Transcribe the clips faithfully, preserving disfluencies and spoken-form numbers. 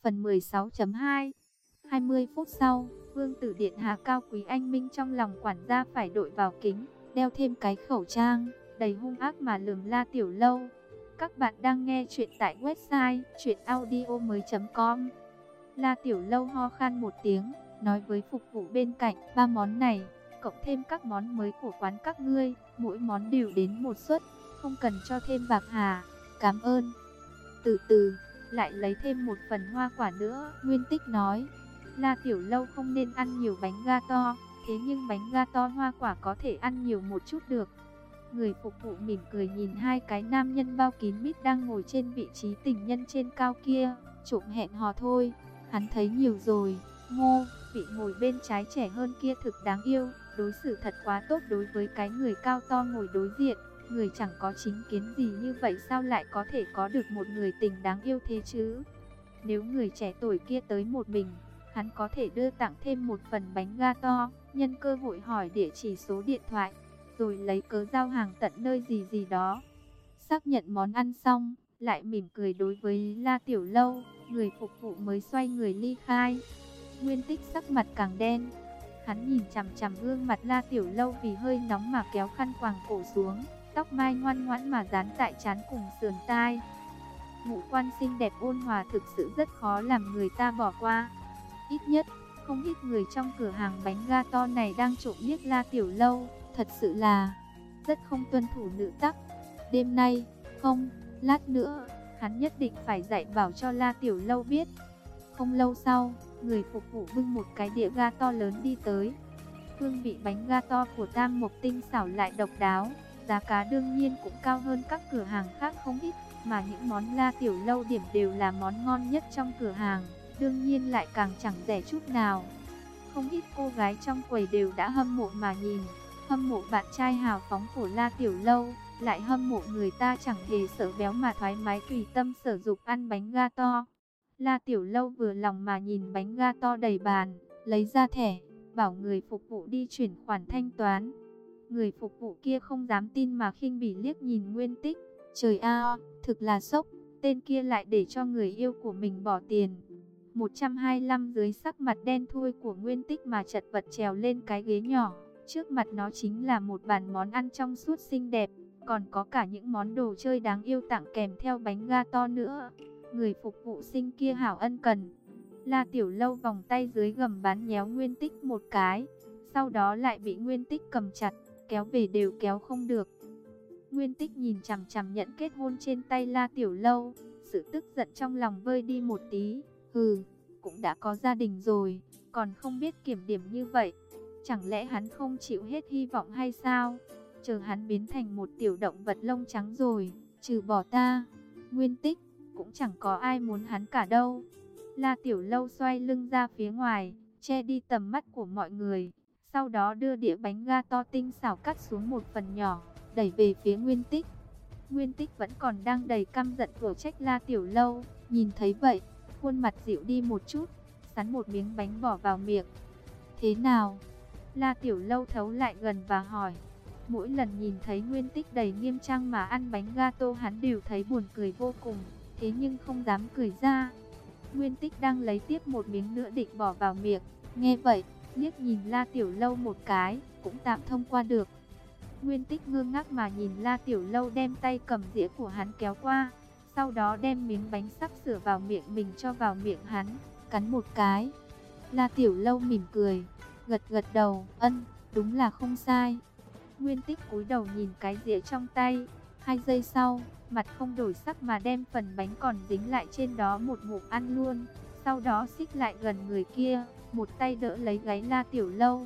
Phần mười sáu chấm hai. hai mươi phút sau, Vương tử điện hạ cao quý anh minh trong lòng quản gia phải đội vào kính, đeo thêm cái khẩu trang, đầy hung ác mà lườm La Tiểu Lâu. Các bạn đang nghe chuyện tại website truyện audio mới chấm com. La Tiểu Lâu ho khan một tiếng, nói với phục vụ bên cạnh, ba món này, cộng thêm các món mới của quán các ngươi, mỗi món đều đến một suất, không cần cho thêm bạc hà. Cảm ơn. Từ từ, lại lấy thêm một phần hoa quả nữa, Nguyên Tích nói. La Tiểu Lâu không nên ăn nhiều bánh gato, thế nhưng bánh gato hoa quả có thể ăn nhiều một chút được. Người phục vụ mỉm cười nhìn hai cái nam nhân bao kín mít đang ngồi trên vị trí tình nhân trên cao kia, trộm hẹn hò thôi. Hắn thấy nhiều rồi. Ngô, vị ngồi bên trái trẻ hơn kia thực đáng yêu, đối xử thật quá tốt đối với cái người cao to ngồi đối diện. Người chẳng có chính kiến gì như vậy sao lại có thể có được một người tình đáng yêu thế chứ? Nếu người trẻ tuổi kia tới một mình, hắn có thể đưa tặng thêm một phần bánh gato, nhân cơ hội hỏi địa chỉ số điện thoại, rồi lấy cớ giao hàng tận nơi gì gì đó. Xác nhận món ăn xong, lại mỉm cười đối với La Tiểu Lâu, người phục vụ mới xoay người ly khai. Nguyên Tích sắc mặt càng đen. Hắn nhìn chằm chằm gương mặt La Tiểu Lâu vì hơi nóng mà kéo khăn quàng cổ xuống, tóc mai ngoan ngoãn mà dán tại trán cùng sườn tai. Ngũ quan xinh đẹp ôn hòa thực sự rất khó làm người ta bỏ qua. Ít nhất, không ít người trong cửa hàng bánh gato này đang trộm liếc La Tiểu Lâu, thật sự là rất không tuân thủ nữ tắc. Đêm nay, không, lát nữa, hắn nhất định phải dạy bảo cho La Tiểu Lâu biết. Không lâu sau, người phục vụ bưng một cái đĩa gato lớn đi tới. Hương vị bánh gato của Tam Mộc tinh xảo lại độc đáo, giá cả đương nhiên cũng cao hơn các cửa hàng khác không ít, mà những món La Tiểu Lâu điểm đều là món ngon nhất trong cửa hàng, đương nhiên lại càng chẳng rẻ chút nào. Không ít cô gái trong quầy đều đã hâm mộ mà nhìn, hâm mộ bạn trai hào phóng của La Tiểu Lâu, lại hâm mộ người ta chẳng hề sợ béo mà thoải mái tùy tâm sở dục ăn bánh gato. La Tiểu Lâu vừa lòng mà nhìn bánh gato đầy bàn, lấy ra thẻ, bảo người phục vụ đi chuyển khoản thanh toán. Người phục vụ kia không dám tin mà khinh bỉ liếc nhìn Nguyên Tích. Trời a, thực là sốc, tên kia lại để cho người yêu của mình bỏ tiền. một trăm hai mươi lăm dưới sắc mặt đen thui của Nguyên Tích mà chật vật trèo lên cái ghế nhỏ. Trước mặt nó chính là một bàn món ăn trong suốt xinh đẹp, còn có cả những món đồ chơi đáng yêu tặng kèm theo bánh gato nữa. Người phục vụ sinh kia hảo ân cần. La Tiểu Lâu vòng tay dưới gầm bán nhéo Nguyên Tích một cái, sau đó lại bị Nguyên Tích cầm chặt, kéo về đều kéo không được. Nguyên Tích nhìn chằm chằm nhẫn kết hôn trên tay La Tiểu Lâu, sự tức giận trong lòng vơi đi một tí. Hừ, cũng đã có gia đình rồi, còn không biết kiểm điểm như vậy. Chẳng lẽ hắn không chịu hết hy vọng hay sao? Chờ hắn biến thành một tiểu động vật lông trắng rồi, trừ bỏ ta, Nguyên Tích, cũng chẳng có ai muốn hắn cả đâu. La Tiểu Lâu xoay lưng ra phía ngoài, che đi tầm mắt của mọi người. Sau đó đưa đĩa bánh gato tinh xảo cắt xuống một phần nhỏ, đẩy về phía Nguyên Tích. Nguyên Tích vẫn còn đang đầy căm giận của trách La Tiểu Lâu. Nhìn thấy vậy, khuôn mặt dịu đi một chút, sắn một miếng bánh bỏ vào miệng. Thế nào? La Tiểu Lâu thấu lại gần và hỏi. Mỗi lần nhìn thấy Nguyên Tích đầy nghiêm trang mà ăn bánh gato hắn đều thấy buồn cười vô cùng, thế nhưng không dám cười ra. Nguyên Tích đang lấy tiếp một miếng nữa định bỏ vào miệng, nghe vậy, liếc nhìn La Tiểu Lâu một cái, cũng tạm thông qua được. Nguyên Tích ngơ ngác mà nhìn La Tiểu Lâu đem tay cầm dĩa của hắn kéo qua, sau đó đem miếng bánh sắp sửa vào miệng mình cho vào miệng hắn, cắn một cái. La Tiểu Lâu mỉm cười, gật gật đầu, ân, đúng là không sai. Nguyên Tích cúi đầu nhìn cái dĩa trong tay, hai giây sau, mặt không đổi sắc mà đem phần bánh còn dính lại trên đó một ngụm ăn luôn, sau đó xích lại gần người kia, một tay đỡ lấy gáy La Tiểu Lâu,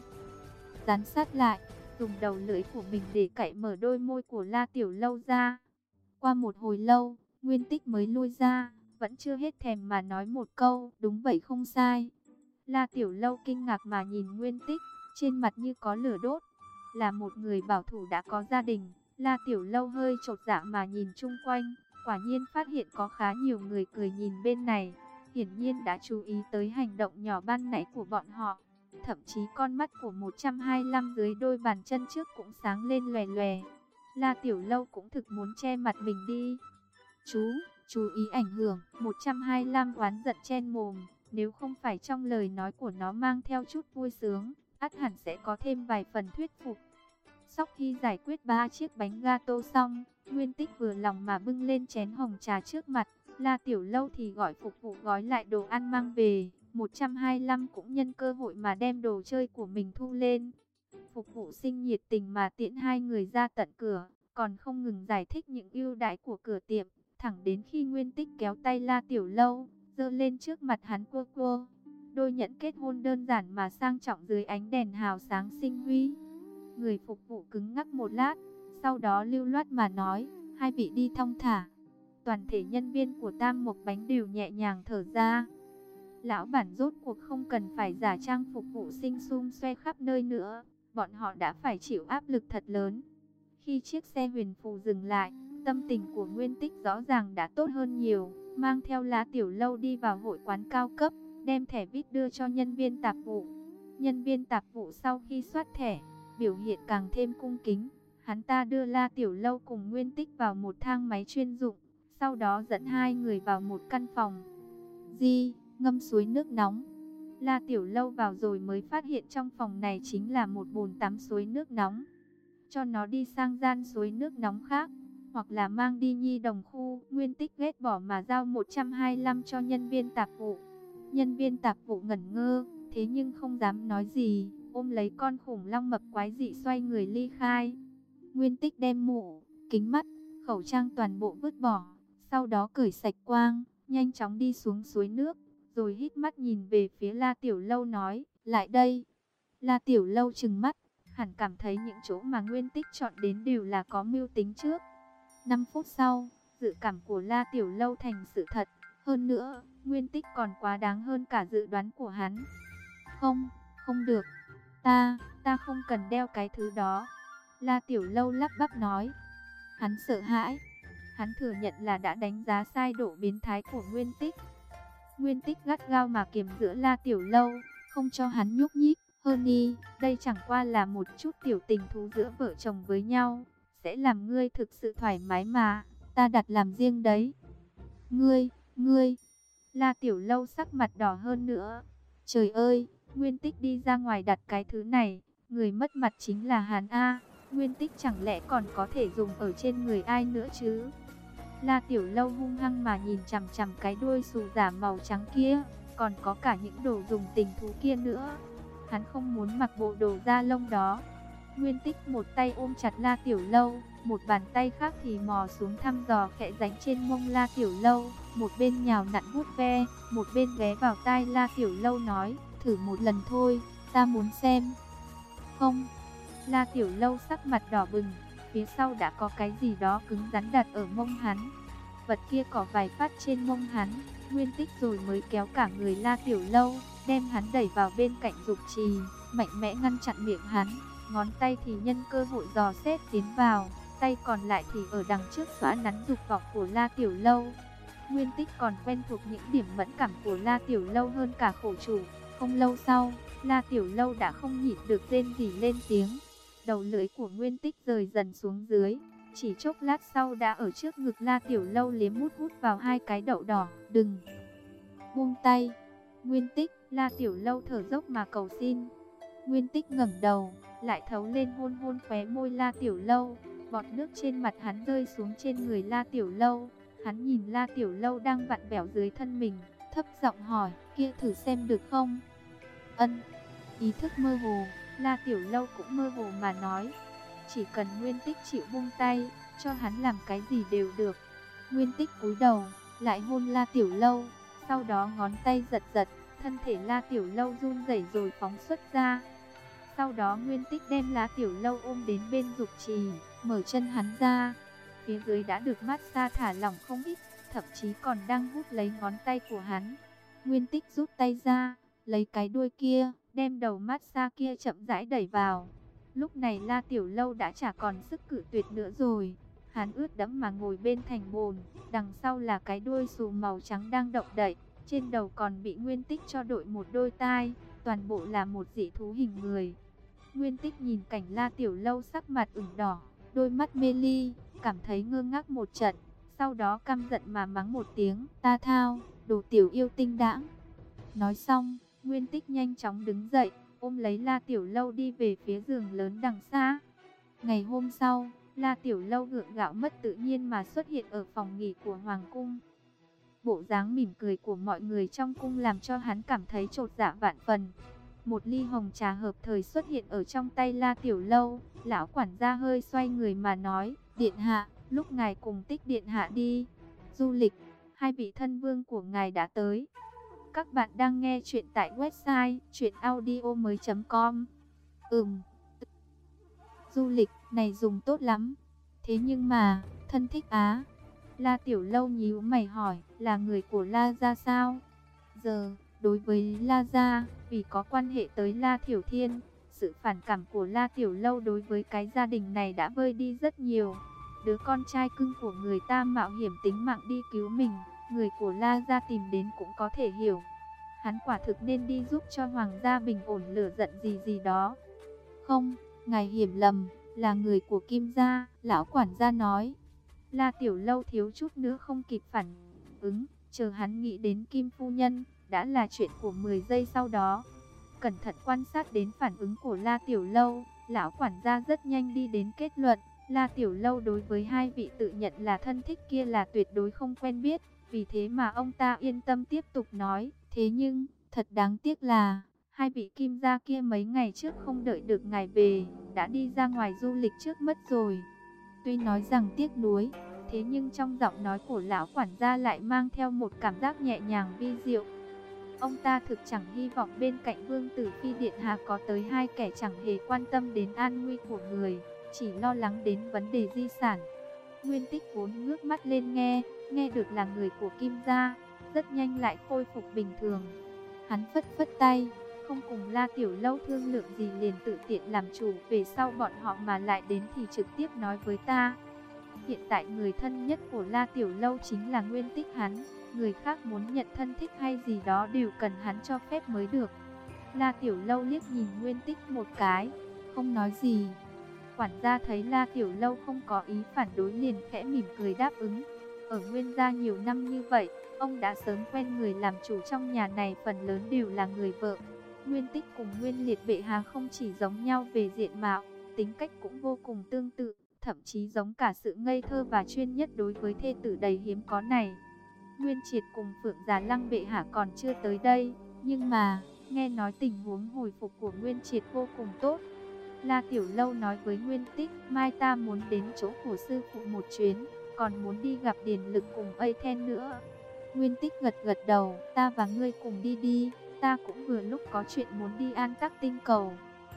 dán sát lại, dùng đầu lưỡi của mình để cạy mở đôi môi của La Tiểu Lâu ra. Qua một hồi lâu, Nguyên Tích mới lui ra, vẫn chưa hết thèm mà nói một câu, đúng vậy không sai. La Tiểu Lâu kinh ngạc mà nhìn Nguyên Tích, trên mặt như có lửa đốt. Là một người bảo thủ đã có gia đình, La Tiểu Lâu hơi chột dạ mà nhìn chung quanh, quả nhiên phát hiện có khá nhiều người cười nhìn bên này, hiển nhiên đã chú ý tới hành động nhỏ ban nãy của bọn họ. Thậm chí con mắt của một trăm hai mươi lăm dưới đôi bàn chân trước cũng sáng lên lòe lòe. La Tiểu Lâu cũng thực muốn che mặt mình đi. Chú, chú ý ảnh hưởng. một trăm hai mươi lăm oán giận chen mồm, nếu không phải trong lời nói của nó mang theo chút vui sướng, ắt hẳn sẽ có thêm vài phần thuyết phục. Sau khi giải quyết ba chiếc bánh gato xong, Nguyên Tích vừa lòng mà bưng lên chén hồng trà trước mặt. La Tiểu Lâu thì gọi phục vụ gói lại đồ ăn mang về. một trăm hai mươi lăm cũng nhân cơ hội mà đem đồ chơi của mình thu lên. Phục vụ sinh nhiệt tình mà tiễn hai người ra tận cửa, còn không ngừng giải thích những ưu đãi của cửa tiệm, thẳng đến khi Nguyên Tích kéo tay La Tiểu Lâu, giơ lên trước mặt hắn cua cua. Đôi nhẫn kết hôn đơn giản mà sang trọng dưới ánh đèn hào sáng sinh huy. Người phục vụ cứng ngắc một lát, sau đó lưu loát mà nói, hai vị đi thong thả. Toàn thể nhân viên của Tam Mộc Bánh đều nhẹ nhàng thở ra. Lão bản rốt cuộc không cần phải giả trang phục vụ xinh xung xoe khắp nơi nữa, bọn họ đã phải chịu áp lực thật lớn. Khi chiếc xe huyền phù dừng lại, tâm tình của Nguyên Tích rõ ràng đã tốt hơn nhiều, mang theo La Tiểu Lâu đi vào hội quán cao cấp, đem thẻ vê i pê đưa cho nhân viên tạp vụ. Nhân viên tạp vụ sau khi soát thẻ, biểu hiện càng thêm cung kính. Hắn ta đưa La Tiểu Lâu cùng Nguyên Tích vào một thang máy chuyên dụng, sau đó dẫn hai người vào một căn phòng. Di, ngâm suối nước nóng. La Tiểu Lâu vào rồi mới phát hiện trong phòng này chính là một bồn tắm suối nước nóng. Cho nó đi sang gian suối nước nóng khác, hoặc là mang đi nhi đồng khu. Nguyên Tích ghét bỏ mà giao một trăm hai mươi lăm cho nhân viên tạp vụ. Nhân viên tạp vụ ngẩn ngơ, thế nhưng không dám nói gì, ôm lấy con khủng long mập quái dị xoay người ly khai. Nguyên Tích đem mũ, kính mắt, khẩu trang toàn bộ vứt bỏ, sau đó cởi sạch quang, nhanh chóng đi xuống suối nước, rồi hít mắt nhìn về phía La Tiểu Lâu nói, lại đây. La Tiểu Lâu trừng mắt, hẳn cảm thấy những chỗ mà Nguyên Tích chọn đến đều là có mưu tính trước. năm phút sau, dự cảm của La Tiểu Lâu thành sự thật, hơn nữa, Nguyên Tích còn quá đáng hơn cả dự đoán của hắn. Không, không được, ta, ta không cần đeo cái thứ đó. La Tiểu Lâu lắp bắp nói. Hắn sợ hãi. Hắn thừa nhận là đã đánh giá sai độ biến thái của Nguyên Tích. Nguyên Tích gắt gao mà kiềm giữ La Tiểu Lâu, không cho hắn nhúc nhích. Hơn đi, đây chẳng qua là một chút tiểu tình thú giữa vợ chồng với nhau, sẽ làm ngươi thực sự thoải mái mà, ta đặt làm riêng đấy. Ngươi, ngươi. La Tiểu Lâu sắc mặt đỏ hơn nữa. Trời ơi, Nguyên Tích đi ra ngoài đặt cái thứ này, người mất mặt chính là hắn a. Nguyên Tích chẳng lẽ còn có thể dùng ở trên người ai nữa chứ? La Tiểu Lâu hung hăng mà nhìn chằm chằm cái đuôi xù giả màu trắng kia, còn có cả những đồ dùng tình thú kia nữa. Hắn không muốn mặc bộ đồ da lông đó. Nguyên Tích một tay ôm chặt La Tiểu Lâu, một bàn tay khác thì mò xuống thăm dò khẽ ránh trên mông La Tiểu Lâu, một bên nhào nặn vuốt ve, một bên ghé vào tai La Tiểu Lâu nói, thử một lần thôi, ta muốn xem. Không. La Tiểu Lâu sắc mặt đỏ bừng, phía sau đã có cái gì đó cứng rắn đặt ở mông hắn. Vật kia có vài phát trên mông hắn, Nguyên Tích rồi mới kéo cả người La Tiểu Lâu, đem hắn đẩy vào bên cạnh dục trì, mạnh mẽ ngăn chặn miệng hắn, ngón tay thì nhân cơ hội dò xét tiến vào, tay còn lại thì ở đằng trước xóa nắn dục vọng của La Tiểu Lâu. Nguyên Tích còn quen thuộc những điểm mẫn cảm của La Tiểu Lâu hơn cả khổ chủ. Không lâu sau, La Tiểu Lâu đã không nhịn được rên rỉ lên tiếng. Đầu lưỡi của Nguyên Tích rời dần xuống dưới, chỉ chốc lát sau đã ở trước ngực La Tiểu Lâu liếm hút hút vào hai cái đậu đỏ. Đừng buông tay. Nguyên Tích. La Tiểu Lâu thở dốc mà cầu xin. Nguyên Tích ngẩng đầu, lại thấu lên hôn hôn khóe môi La Tiểu Lâu. Bọt nước trên mặt hắn rơi xuống trên người La Tiểu Lâu. Hắn nhìn La Tiểu Lâu đang vặn vẹo dưới thân mình, thấp giọng hỏi, kia thử xem được không? Ân. Ý thức mơ hồ, La Tiểu Lâu cũng mơ hồ mà nói, chỉ cần Nguyên Tích chịu buông tay, cho hắn làm cái gì đều được. Nguyên Tích cúi đầu, lại hôn La Tiểu Lâu, sau đó ngón tay giật giật, thân thể La Tiểu Lâu run rẩy rồi phóng xuất ra. Sau đó Nguyên Tích đem La Tiểu Lâu ôm đến bên dục trì, mở chân hắn ra. Phía dưới đã được massage thả lỏng không ít, thậm chí còn đang hút lấy ngón tay của hắn. Nguyên Tích rút tay ra, lấy cái đuôi kia, đem đầu massage kia chậm rãi đẩy vào. Lúc này La Tiểu Lâu đã chả còn sức cự tuyệt nữa rồi. Hắn ướt đẫm mà ngồi bên thành bồn, đằng sau là cái đuôi xù màu trắng đang động đậy. Trên đầu còn bị Nguyên Tích cho đội một đôi tai, toàn bộ là một dị thú hình người. Nguyên Tích nhìn cảnh La Tiểu Lâu sắc mặt ửng đỏ, đôi mắt mê ly, cảm thấy ngơ ngác một trận. sau đó căm giận mà mắng một tiếng, ta thao, đồ tiểu yêu tinh đãng. Nói xong, Nguyên Tích nhanh chóng đứng dậy, ôm lấy La Tiểu Lâu đi về phía giường lớn đằng xa. Ngày hôm sau, La Tiểu Lâu gượng gạo mất tự nhiên mà xuất hiện ở phòng nghỉ của Hoàng cung. Bộ dáng mỉm cười của mọi người trong cung làm cho hắn cảm thấy chột dạ vạn phần. Một ly hồng trà hợp thời xuất hiện ở trong tay La Tiểu Lâu. Lão quản gia hơi xoay người mà nói, điện hạ, lúc ngài cùng Tích điện hạ đi du lịch, hai vị thân vương của ngài đã tới. Các bạn đang nghe chuyện tại website truyện audio mới chấm com. Ừm, du lịch này dùng tốt lắm. Thế nhưng mà, thân thích á. La Tiểu Lâu nhíu mày hỏi, là người của La gia sao? Giờ, đối với La gia, vì có quan hệ tới La Thiểu Thiên, sự phản cảm của La Tiểu Lâu đối với cái gia đình này đã vơi đi rất nhiều. Đứa con trai cưng của người ta mạo hiểm tính mạng đi cứu mình, người của La gia tìm đến cũng có thể hiểu. Hắn quả thực nên đi giúp cho hoàng gia bình ổn lửa giận gì gì đó. Không, ngài hiểu lầm, là người của Kim gia, lão quản gia nói. La Tiểu Lâu thiếu chút nữa không kịp phản ứng, chờ hắn nghĩ đến Kim phu nhân, đã là chuyện của mười giây sau đó. Cẩn thận quan sát đến phản ứng của La Tiểu Lâu, lão quản gia rất nhanh đi đến kết luận, La Tiểu Lâu đối với hai vị tự nhận là thân thích kia là tuyệt đối không quen biết, vì thế mà ông ta yên tâm tiếp tục nói, thế nhưng, thật đáng tiếc là, hai vị Kim gia kia mấy ngày trước không đợi được ngài về, đã đi ra ngoài du lịch trước mất rồi. Tuy nói rằng tiếc nuối, thế nhưng trong giọng nói của lão quản gia lại mang theo một cảm giác nhẹ nhàng vi diệu. Ông ta thực chẳng hy vọng bên cạnh Vương Tử Phi điện hạ có tới hai kẻ chẳng hề quan tâm đến an nguy của người, chỉ lo lắng đến vấn đề di sản. Nguyên Tích vốn ngước mắt lên nghe, nghe được là người của Kim gia, rất nhanh lại khôi phục bình thường. Hắn phất phất tay, không cùng La Tiểu Lâu thương lượng gì liền tự tiện làm chủ, về sau bọn họ mà lại đến thì trực tiếp nói với ta. Hiện tại người thân nhất của La Tiểu Lâu chính là Nguyên Tích hắn, người khác muốn nhận thân thích hay gì đó đều cần hắn cho phép mới được. La Tiểu Lâu liếc nhìn Nguyên Tích một cái, không nói gì. Quản gia thấy La Tiểu Lâu không có ý phản đối liền khẽ mỉm cười đáp ứng. Ở Nguyên gia nhiều năm như vậy, ông đã sớm quen người làm chủ trong nhà này phần lớn đều là người vợ. Nguyên Tích cùng Nguyên Liệt bệ hạ không chỉ giống nhau về diện mạo, tính cách cũng vô cùng tương tự, thậm chí giống cả sự ngây thơ và chuyên nhất đối với thê tử đầy hiếm có này. Nguyên Triệt cùng Phượng Già Lăng bệ hạ còn chưa tới đây, nhưng mà, nghe nói tình huống hồi phục của Nguyên Triệt vô cùng tốt. La Tiểu Lâu nói với Nguyên Tích, mai ta muốn đến chỗ của sư phụ một chuyến, còn muốn đi gặp Điền Lực cùng Ây Then nữa. Nguyên Tích gật gật đầu, ta và ngươi cùng đi đi, ta cũng vừa lúc có chuyện muốn đi An Tắc Tinh Cầu.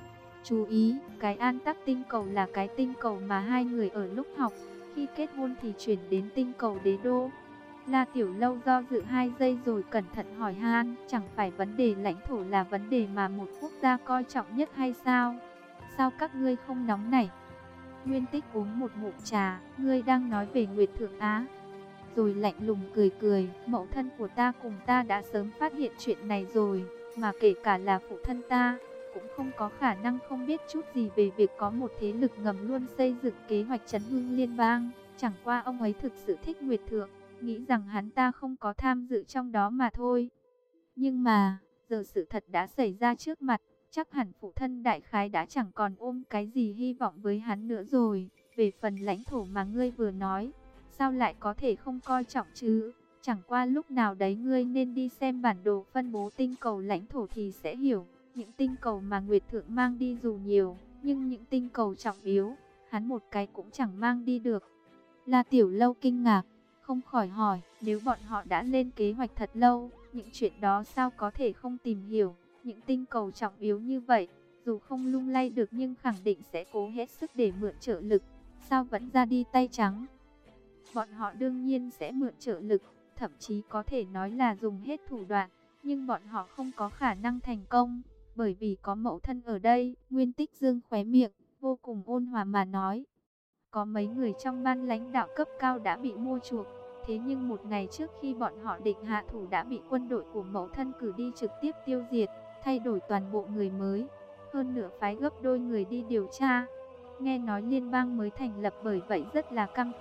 Chú ý, cái An Tắc Tinh Cầu là cái tinh cầu mà hai người ở lúc học, khi kết hôn thì chuyển đến tinh cầu Đế Đô. La Tiểu Lâu do dự hai giây rồi cẩn thận hỏi han, chẳng phải vấn đề lãnh thổ là vấn đề mà một quốc gia coi trọng nhất hay sao? Sao các ngươi không nóng nảy? Nguyên Tích uống một ngụm trà, ngươi đang nói về Nguyệt Thượng Á. Rồi lạnh lùng cười cười, mẫu thân của ta cùng ta đã sớm phát hiện chuyện này rồi, mà kể cả là phụ thân ta, cũng không có khả năng không biết chút gì về việc có một thế lực ngầm luôn xây dựng kế hoạch trấn hưng liên bang. Chẳng qua ông ấy thực sự thích Nguyệt Thượng, nghĩ rằng hắn ta không có tham dự trong đó mà thôi. Nhưng mà, giờ sự thật đã xảy ra trước mặt, chắc hẳn phụ thân đại khái đã chẳng còn ôm cái gì hy vọng với hắn nữa rồi. Về phần lãnh thổ mà ngươi vừa nói, sao lại có thể không coi trọng chứ? Chẳng qua lúc nào đấy ngươi nên đi xem bản đồ phân bố tinh cầu lãnh thổ thì sẽ hiểu. Những tinh cầu mà Nguyệt Thượng mang đi dù nhiều, nhưng những tinh cầu trọng yếu, hắn một cái cũng chẳng mang đi được. La Tiểu Lâu kinh ngạc, không khỏi hỏi, nếu bọn họ đã lên kế hoạch thật lâu, những chuyện đó sao có thể không tìm hiểu? Những tinh cầu trọng yếu như vậy, dù không lung lay được nhưng khẳng định sẽ cố hết sức để mượn trợ lực, sao vẫn ra đi tay trắng? Bọn họ đương nhiên sẽ mượn trợ lực, thậm chí có thể nói là dùng hết thủ đoạn, nhưng bọn họ không có khả năng thành công, bởi vì có mẫu thân ở đây. Nguyên Tích dương khóe miệng, vô cùng ôn hòa mà nói. Có mấy người trong ban lãnh đạo cấp cao đã bị mua chuộc, thế nhưng một ngày trước khi bọn họ định hạ thủ đã bị quân đội của mẫu thân cử đi trực tiếp tiêu diệt, thay đổi toàn bộ người mới, hơn nữa phái gấp đôi người đi điều tra. Nghe nói liên bang mới thành lập bởi vậy rất là căm tức,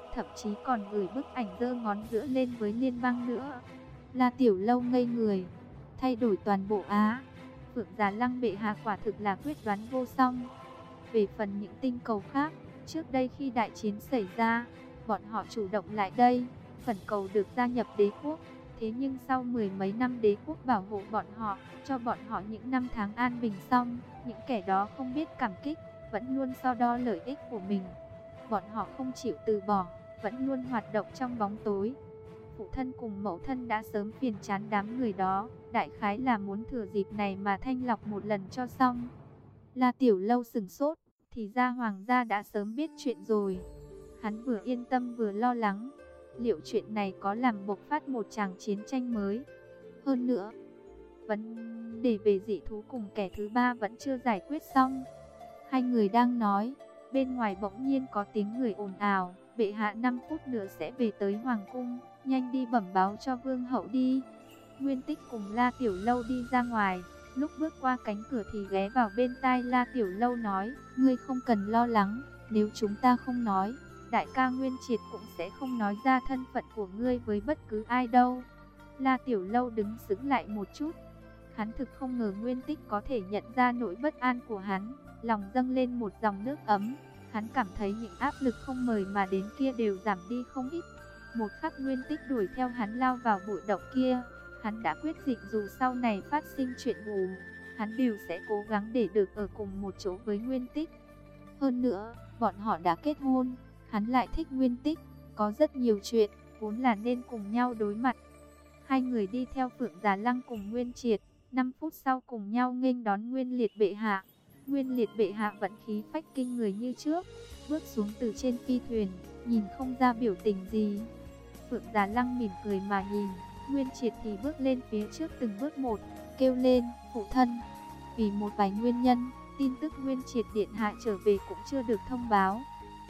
thậm chí còn gửi bức ảnh giơ ngón giữa lên với Liên bang nữa. La Tiểu Lâu ngây người, thay đổi toàn bộ Á. Phượng Già Lăng bệ hạ quả thực là quyết đoán vô song. Về phần những tinh cầu khác, trước đây khi đại chiến xảy ra, bọn họ chủ động lại đây, khẩn cầu được gia nhập đế quốc. Thế nhưng sau mười mấy năm đế quốc bảo hộ bọn họ, cho bọn họ những năm tháng an bình xong, những kẻ đó không biết cảm kích, vẫn luôn so đo lợi ích của mình. Bọn họ không chịu từ bỏ, vẫn luôn hoạt động trong bóng tối. Phụ thân cùng mẫu thân đã sớm phiền chán đám người đó, đại khái là muốn thừa dịp này mà thanh lọc một lần cho xong. La Tiểu Lâu sửng sốt, thì ra hoàng gia đã sớm biết chuyện rồi. Hắn vừa yên tâm vừa lo lắng, liệu chuyện này có làm bộc phát một tràng chiến tranh mới? Hơn nữa, vấn đề về dị thú cùng kẻ thứ ba vẫn chưa giải quyết xong. Hai người đang nói, bên ngoài bỗng nhiên có tiếng người ồn ào, bệ hạ năm phút nữa sẽ về tới hoàng cung, nhanh đi bẩm báo cho vương hậu đi. Nguyên Tích cùng La Tiểu Lâu đi ra ngoài, lúc bước qua cánh cửa thì ghé vào bên tai La Tiểu Lâu nói, ngươi không cần lo lắng, nếu chúng ta không nói, đại ca Nguyên Triệt cũng sẽ không nói ra thân phận của ngươi với bất cứ ai đâu. La Tiểu Lâu đứng sững lại một chút, hắn thực không ngờ Nguyên Tích có thể nhận ra nỗi bất an của hắn, lòng dâng lên một dòng nước ấm, hắn cảm thấy những áp lực không mời mà đến kia đều giảm đi không ít. Một khắc Nguyên Tích đuổi theo hắn lao vào bụi động kia, hắn đã quyết định dù sau này phát sinh chuyện hù, hắn đều sẽ cố gắng để được ở cùng một chỗ với Nguyên Tích. Hơn nữa, bọn họ đã kết hôn, hắn lại thích Nguyên Tích, có rất nhiều chuyện, vốn là nên cùng nhau đối mặt. Hai người đi theo Phượng Già Lăng cùng Nguyên Triệt, năm phút sau cùng nhau nghênh đón Nguyên Liệt bệ hạ. Nguyên Liệt bệ hạ vẫn khí phách kinh người như trước, bước xuống từ trên phi thuyền, nhìn không ra biểu tình gì. Phượng Già Lăng mỉm cười mà nhìn, Nguyên Triệt thì bước lên phía trước từng bước một, kêu lên, phụ thân. Vì một vài nguyên nhân, tin tức Nguyên Triệt điện hạ trở về cũng chưa được thông báo.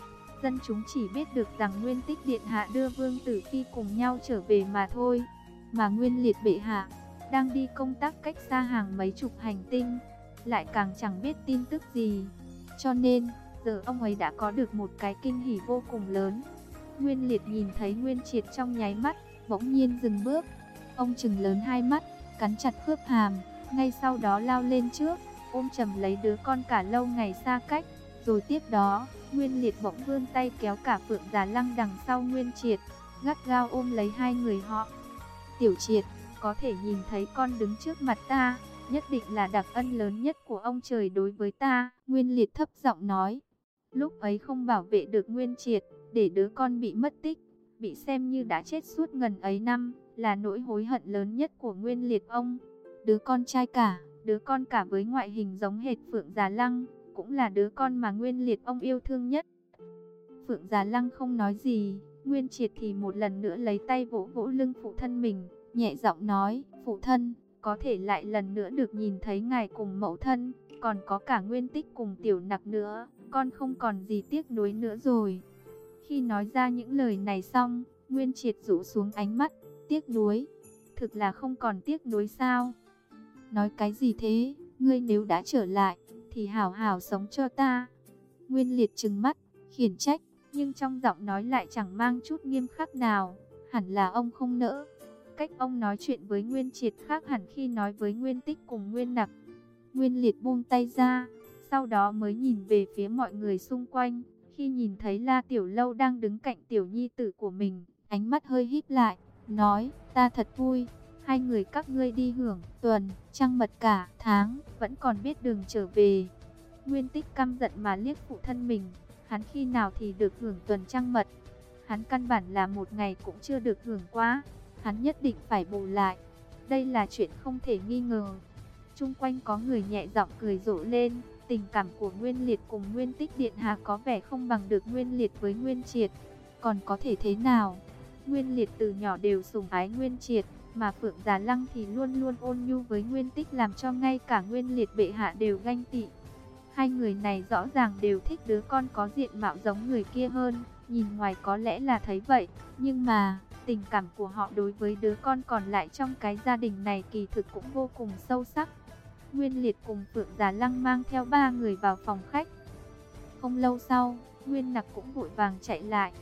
Dân chúng chỉ biết được rằng Nguyên Tích điện hạ đưa Vương Tử Phi cùng nhau trở về mà thôi. Mà Nguyên Liệt bệ hạ đang đi công tác cách xa hàng mấy chục hành tinh, lại càng chẳng biết tin tức gì. Cho nên, giờ ông ấy đã có được một cái kinh hỉ vô cùng lớn. Nguyên Liệt nhìn thấy Nguyên Triệt trong nháy mắt, bỗng nhiên dừng bước. Ông trừng lớn hai mắt, cắn chặt khớp hàm, ngay sau đó lao lên trước, ôm chầm lấy đứa con cả lâu ngày xa cách. Rồi tiếp đó, Nguyên Liệt bỗng vươn tay kéo cả Phượng Già Lăng đằng sau Nguyên Triệt, gắt gao ôm lấy hai người họ. Tiểu Triệt, có thể nhìn thấy con đứng trước mặt ta, nhất định là đặc ân lớn nhất của ông trời đối với ta. Nguyên Liệt thấp giọng nói, lúc ấy không bảo vệ được Nguyên Triệt, để đứa con bị mất tích, bị xem như đã chết suốt ngần ấy năm, là nỗi hối hận lớn nhất của Nguyên Liệt ông. Đứa con trai cả, đứa con cả với ngoại hình giống hệt Phượng Già Lăng, cũng là đứa con mà Nguyên Liệt ông yêu thương nhất. Phượng Già Lăng không nói gì, Nguyên Triệt thì một lần nữa lấy tay vỗ vỗ lưng phụ thân mình, nhẹ giọng nói, phụ thân, có thể lại lần nữa được nhìn thấy ngài cùng mẫu thân, còn có cả Nguyên Tích cùng Tiểu Nặc nữa, con không còn gì tiếc nuối nữa rồi. Khi nói ra những lời này xong, Nguyên Triệt rũ xuống ánh mắt, tiếc nuối, thực là không còn tiếc nuối sao? Nói cái gì thế, ngươi nếu đã trở lại, thì hảo hảo sống cho ta. Nguyên Liệt trừng mắt, khiển trách, nhưng trong giọng nói lại chẳng mang chút nghiêm khắc nào, hẳn là ông không nỡ. Cách ông nói chuyện với Nguyên Triệt khác hẳn khi nói với Nguyên Tích cùng Nguyên Nặc. Nguyên Liệt buông tay ra, sau đó mới nhìn về phía mọi người xung quanh. Khi nhìn thấy La Tiểu Lâu đang đứng cạnh tiểu nhi tử của mình, ánh mắt hơi híp lại, nói, ta thật vui, hai người các ngươi đi hưởng tuần, trăng mật cả tháng, vẫn còn biết đường trở về. Nguyên Tích căm giận mà liếc phụ thân mình, hắn khi nào thì được hưởng tuần trăng mật, hắn căn bản là một ngày cũng chưa được hưởng quá, hắn nhất định phải bù lại, đây là chuyện không thể nghi ngờ. Chung quanh có người nhẹ giọng cười rộ lên. Tình cảm của Nguyên Liệt cùng Nguyên Tích điện hạ có vẻ không bằng được Nguyên Liệt với Nguyên Triệt. Còn có thể thế nào? Nguyên Liệt từ nhỏ đều sủng ái Nguyên Triệt, mà Phượng Già Lăng thì luôn luôn ôn nhu với Nguyên Tích, làm cho ngay cả Nguyên Liệt bệ hạ đều ganh tị. Hai người này rõ ràng đều thích đứa con có diện mạo giống người kia hơn, nhìn ngoài có lẽ là thấy vậy, nhưng mà tình cảm của họ đối với đứa con còn lại trong cái gia đình này kỳ thực cũng vô cùng sâu sắc. Nguyên Liệt cùng Phượng Già Lăng mang theo ba người vào phòng khách. Không lâu sau, Nguyên Nặc cũng vội vàng chạy lại.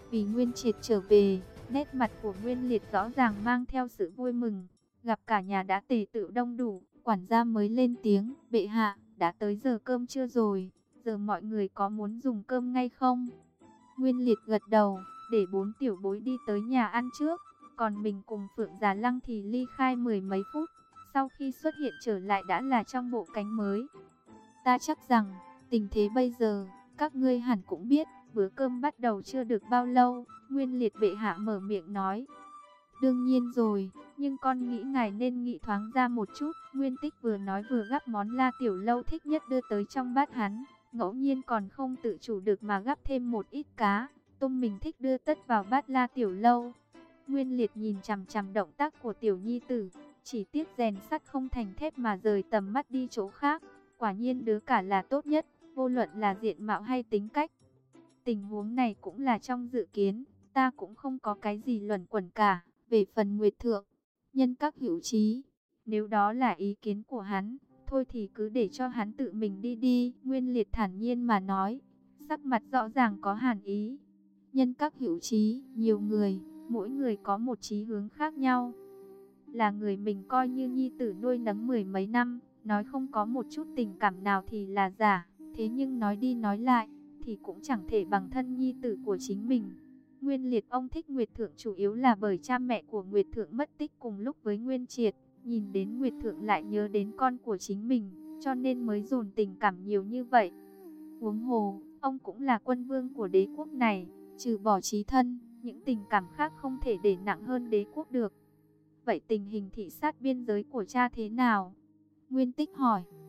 vì Nguyên Triệt trở về. Nét mặt của Nguyên Liệt rõ ràng mang theo sự vui mừng. Gặp cả nhà đã tề tựu đông đủ, quản gia mới lên tiếng: "Bệ hạ, đã tới giờ cơm trưa rồi, giờ mọi người có muốn dùng cơm ngay không?" Nguyên Liệt gật đầu, để bốn tiểu bối đi tới nhà ăn trước, còn mình cùng Phượng Già Lăng thì ly khai mười mấy phút. Sau khi xuất hiện trở lại đã là trong bộ cánh mới. "Ta chắc rằng, tình thế bây giờ, các ngươi hẳn cũng biết, bữa cơm bắt đầu chưa được bao lâu." Nguyên Liệt bệ hạ mở miệng nói. "Đương nhiên rồi, nhưng con nghĩ ngài nên nghĩ thoáng ra một chút." Nguyên Tích vừa nói vừa gắp món La Tiểu Lâu thích nhất đưa tới trong bát hắn. Ngẫu nhiên còn không tự chủ được mà gắp thêm một ít cá, tôm mình thích đưa tất vào bát La Tiểu Lâu. Nguyên Liệt nhìn chằm chằm động tác của tiểu nhi tử, chỉ tiếc rèn sắt không thành thép mà rời tầm mắt đi chỗ khác. Quả nhiên đứa cả là tốt nhất, vô luận là diện mạo hay tính cách. Tình huống này cũng là trong dự kiến, ta cũng không có cái gì luẩn quẩn cả. Về phần Nguyệt Thượng, nhân các hữu trí, nếu đó là ý kiến của hắn, thôi thì cứ để cho hắn tự mình đi đi." Nguyên Liệt thản nhiên mà nói, sắc mặt rõ ràng có hàn ý. Nhân các hữu trí, nhiều người, mỗi người có một chí hướng khác nhau. Là người mình coi như nhi tử nuôi nấng mười mấy năm, nói không có một chút tình cảm nào thì là giả. Thế nhưng nói đi nói lại, thì cũng chẳng thể bằng thân nhi tử của chính mình. Nguyên Liệt ông thích Nguyệt Thượng chủ yếu là bởi cha mẹ của Nguyệt Thượng mất tích cùng lúc với Nguyên Triệt. Nhìn đến Nguyệt Thượng lại nhớ đến con của chính mình, cho nên mới dồn tình cảm nhiều như vậy. Huống hồ, ông cũng là quân vương của đế quốc này, trừ bỏ chí thân, những tình cảm khác không thể để nặng hơn đế quốc được. "Vậy tình hình thị sát biên giới của cha thế nào?" Nguyên Tích hỏi.